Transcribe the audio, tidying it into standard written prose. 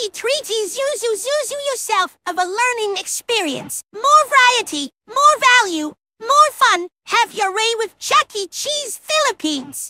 treaties Zuzu yourself of a learning experience. More variety, more value, more fun. Have your way with Chuck E. Cheese Philippines.